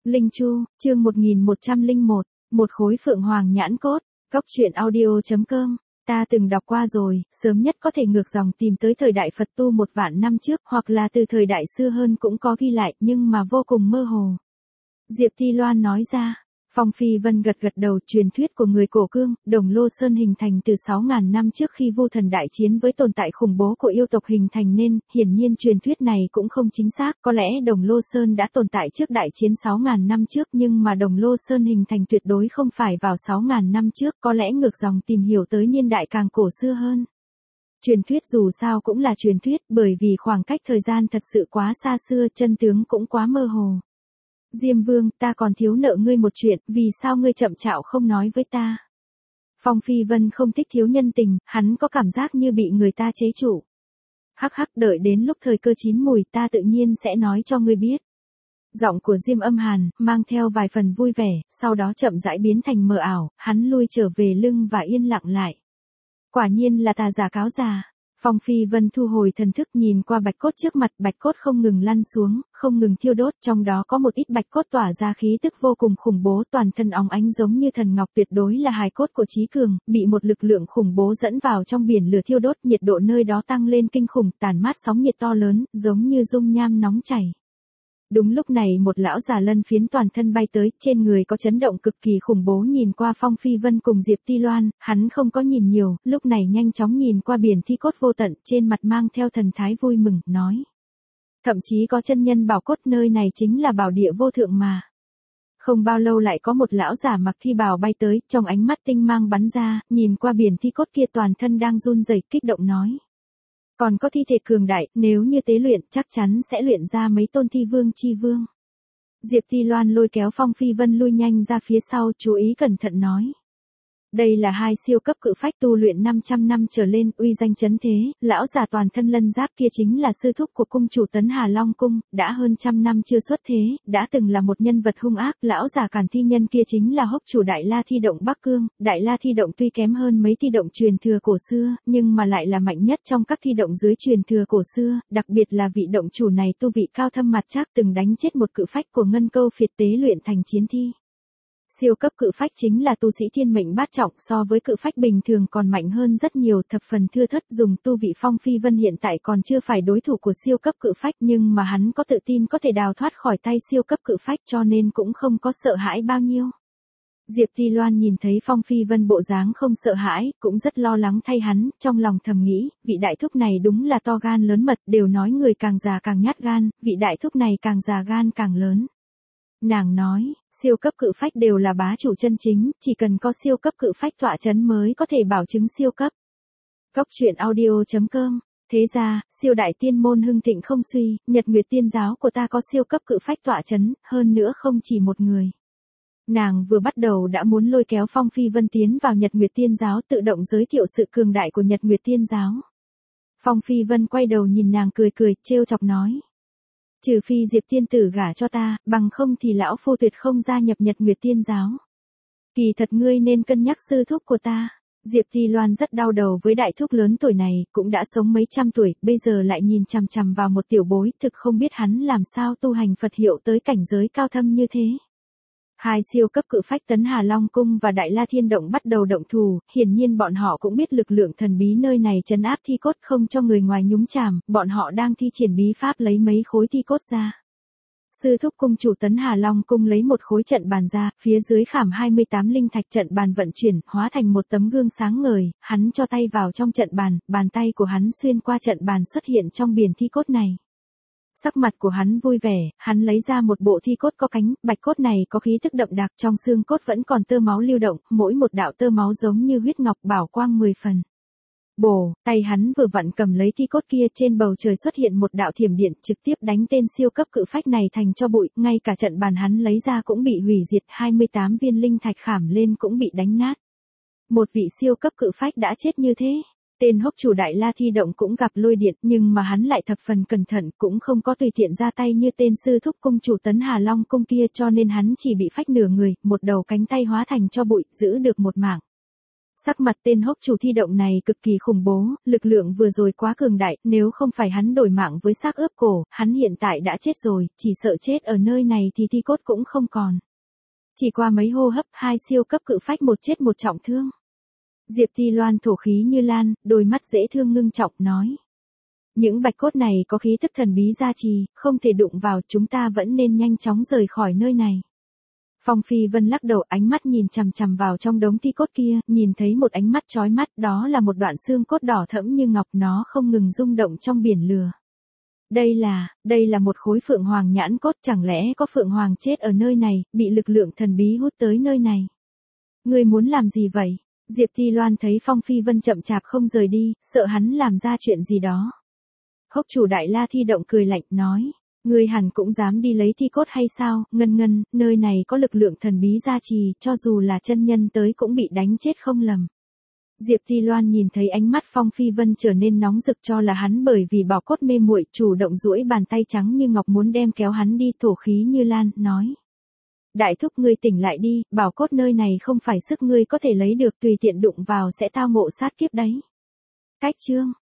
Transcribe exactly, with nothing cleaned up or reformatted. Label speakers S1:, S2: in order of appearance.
S1: Linh Chu, chương một nghìn một trăm lẻ một, một khối phượng hoàng nhãn cốt, góc truyện audio chấm com. Ta từng đọc qua rồi, sớm nhất có thể ngược dòng tìm tới thời đại Phật tu một vạn năm trước, hoặc là từ thời đại xưa hơn cũng có ghi lại, nhưng mà vô cùng mơ hồ. Diệp Thi Loan nói ra. Phong Phi Vân gật gật đầu. Truyền thuyết của người cổ cương, Đồng Lô Sơn hình thành từ sáu ngàn năm trước khi Vu Thần đại chiến với tồn tại khủng bố của yêu tộc hình thành nên, hiển nhiên truyền thuyết này cũng không chính xác, có lẽ Đồng Lô Sơn đã tồn tại trước đại chiến sáu ngàn năm trước, nhưng mà Đồng Lô Sơn hình thành tuyệt đối không phải vào sáu ngàn năm trước, có lẽ ngược dòng tìm hiểu tới niên đại càng cổ xưa hơn. Truyền thuyết dù sao cũng là truyền thuyết, bởi vì khoảng cách thời gian thật sự quá xa xưa, chân tướng cũng quá mơ hồ. Diêm Vương, ta còn thiếu nợ ngươi một chuyện, vì sao ngươi chậm chạp không nói với ta? Phong Phi Vân không thích thiếu nhân tình, hắn có cảm giác như bị người ta chế trụ. Hắc hắc, đợi đến lúc thời cơ chín mùi ta tự nhiên sẽ nói cho ngươi biết. Giọng của Diêm Âm Hàn, mang theo vài phần vui vẻ, sau đó chậm rãi biến thành mờ ảo, hắn lui trở về lưng và yên lặng lại. Quả nhiên là tà giả cáo già. Phong Phi Vân thu hồi thần thức nhìn qua bạch cốt trước mặt, bạch cốt không ngừng lăn xuống, không ngừng thiêu đốt, trong đó có một ít bạch cốt tỏa ra khí tức vô cùng khủng bố, toàn thân óng ánh giống như thần ngọc, tuyệt đối là hài cốt của trí cường, bị một lực lượng khủng bố dẫn vào trong biển lửa thiêu đốt, nhiệt độ nơi đó tăng lên kinh khủng, tàn mát sóng nhiệt to lớn, giống như dung nham nóng chảy. Đúng lúc này một lão già lân phiến toàn thân bay tới, trên người có chấn động cực kỳ khủng bố, nhìn qua Phong Phi Vân cùng Diệp Thi Loan, hắn không có nhìn nhiều, lúc này nhanh chóng nhìn qua biển thi cốt vô tận, trên mặt mang theo thần thái vui mừng, nói. Thậm chí có chân nhân bảo cốt, nơi này chính là bảo địa vô thượng mà. Không bao lâu lại có một lão giả mặc thi bào bay tới, trong ánh mắt tinh mang bắn ra, nhìn qua biển thi cốt kia toàn thân đang run rẩy, kích động nói. Còn có thi thể cường đại, nếu như tế luyện chắc chắn sẽ luyện ra mấy tôn thi vương chi vương. Diệp Thi Loan lôi kéo Phong Phi Vân lui nhanh ra phía sau, chú ý cẩn thận nói. Đây là hai siêu cấp cự phách tu luyện năm trăm năm trở lên, uy danh chấn thế, lão già toàn thân lân giáp kia chính là sư thúc của cung chủ Tấn Hà Long Cung, đã hơn trăm năm chưa xuất thế, đã từng là một nhân vật hung ác, lão già càn thi nhân kia chính là hốc chủ Đại La Thi Động Bắc Cương, Đại La Thi Động tuy kém hơn mấy thi động truyền thừa cổ xưa, nhưng mà lại là mạnh nhất trong các thi động dưới truyền thừa cổ xưa, đặc biệt là vị động chủ này tu vị cao thâm mặt chắc, từng đánh chết một cự phách của Ngân Câu Phiệt tế luyện thành chiến thi. Siêu cấp cự phách chính là tu sĩ thiên mệnh bát trọng, so với cự phách bình thường còn mạnh hơn rất nhiều, thập phần thưa thớt, dùng tu vị Phong Phi Vân hiện tại còn chưa phải đối thủ của siêu cấp cự phách, nhưng mà hắn có tự tin có thể đào thoát khỏi tay siêu cấp cự phách, cho nên cũng không có sợ hãi bao nhiêu. Diệp Thi Loan nhìn thấy Phong Phi Vân bộ dáng không sợ hãi, cũng rất lo lắng thay hắn, trong lòng thầm nghĩ, vị đại thúc này đúng là to gan lớn mật, đều nói người càng già càng nhát gan, vị đại thúc này càng già gan càng lớn. Nàng nói, siêu cấp cự phách đều là bá chủ chân chính, chỉ cần có siêu cấp cự phách tọa chấn mới có thể bảo chứng siêu cấp. Góc truyện audio chấm com. Thế ra, siêu đại tiên môn hưng thịnh không suy, Nhật Nguyệt Tiên giáo của ta có siêu cấp cự phách tọa chấn, hơn nữa không chỉ một người. Nàng vừa bắt đầu đã muốn lôi kéo Phong Phi Vân tiến vào Nhật Nguyệt Tiên giáo, tự động giới thiệu sự cường đại của Nhật Nguyệt Tiên giáo. Phong Phi Vân quay đầu nhìn nàng cười cười, trêu chọc nói. Trừ phi Diệp tiên tử gả cho ta, bằng không thì lão phu tuyệt không gia nhập Nhật Nguyệt Tiên giáo. Kỳ thật ngươi nên cân nhắc sư thúc của ta. Diệp Thi Loan rất đau đầu với đại thúc lớn tuổi này, cũng đã sống mấy trăm tuổi, bây giờ lại nhìn chằm chằm vào một tiểu bối, thực không biết hắn làm sao tu hành Phật hiệu tới cảnh giới cao thâm như thế. Hai siêu cấp cự phách Tấn Hà Long Cung và Đại La Thiên Động bắt đầu động thủ, hiển nhiên bọn họ cũng biết lực lượng thần bí nơi này trấn áp thi cốt không cho người ngoài nhúng chàm, bọn họ đang thi triển bí pháp lấy mấy khối thi cốt ra. Sư thúc cung chủ Tấn Hà Long Cung lấy một khối trận bàn ra, phía dưới khảm hai mươi tám linh thạch, trận bàn vận chuyển, hóa thành một tấm gương sáng ngời, hắn cho tay vào trong trận bàn, bàn tay của hắn xuyên qua trận bàn xuất hiện trong biển thi cốt này. Sắc mặt của hắn vui vẻ, hắn lấy ra một bộ thi cốt có cánh, bạch cốt này có khí tức đậm đặc, trong xương cốt vẫn còn tơ máu lưu động, mỗi một đạo tơ máu giống như huyết ngọc, bảo quang mười phần. Bồ, tay hắn vừa vặn cầm lấy thi cốt kia, trên bầu trời xuất hiện một đạo thiểm điện, trực tiếp đánh tên siêu cấp cự phách này thành cho bụi, ngay cả trận bàn hắn lấy ra cũng bị hủy diệt, hai mươi tám viên linh thạch khảm lên cũng bị đánh nát. Một vị siêu cấp cự phách đã chết như thế. Tên hốc chủ Đại La Thi Động cũng gặp lôi điện, nhưng mà hắn lại thập phần cẩn thận, cũng không có tùy tiện ra tay như tên sư thúc cung chủ Tấn Hà Long Cung kia, cho nên hắn chỉ bị phách nửa người, một đầu cánh tay hóa thành cho bụi, giữ được một mạng. Sắc mặt tên hốc chủ thi động này cực kỳ khủng bố, lực lượng vừa rồi quá cường đại, nếu không phải hắn đổi mạng với xác ướp cổ, hắn hiện tại đã chết rồi, chỉ sợ chết ở nơi này thì thi cốt cũng không còn. Chỉ qua mấy hô hấp, hai siêu cấp cự phách một chết một trọng thương. Diệp Thi Loan thổ khí như lan, đôi mắt dễ thương ngưng trọng nói. Những bạch cốt này có khí tức thần bí gia trì, không thể đụng vào, chúng ta vẫn nên nhanh chóng rời khỏi nơi này. Phong Phi Vân lắc đầu, ánh mắt nhìn chằm chằm vào trong đống thi cốt kia, nhìn thấy một ánh mắt chói mắt, đó là một đoạn xương cốt đỏ thẫm như ngọc, nó không ngừng rung động trong biển lửa. Đây là, đây là một khối phượng hoàng nhãn cốt, chẳng lẽ có phượng hoàng chết ở nơi này, bị lực lượng thần bí hút tới nơi này. Ngươi muốn làm gì vậy? Diệp Thi Loan thấy Phong Phi Vân chậm chạp không rời đi, sợ hắn làm ra chuyện gì đó. Hốc chủ Đại La Thi Động cười lạnh, nói. Ngươi hẳn cũng dám đi lấy thi cốt hay sao, Ngân Ngân, nơi này có lực lượng thần bí gia trì, cho dù là chân nhân tới cũng bị đánh chết không lầm. Diệp Thi Loan nhìn thấy ánh mắt Phong Phi Vân trở nên nóng rực, cho là hắn bởi vì bảo cốt mê muội, chủ động duỗi bàn tay trắng như ngọc muốn đem kéo hắn đi, thổ khí như lan, nói. Đại thúc, ngươi tỉnh lại đi, bảo cốt nơi này không phải sức ngươi có thể lấy được, tùy tiện đụng vào sẽ tao ngộ sát kiếp đấy. Cách chương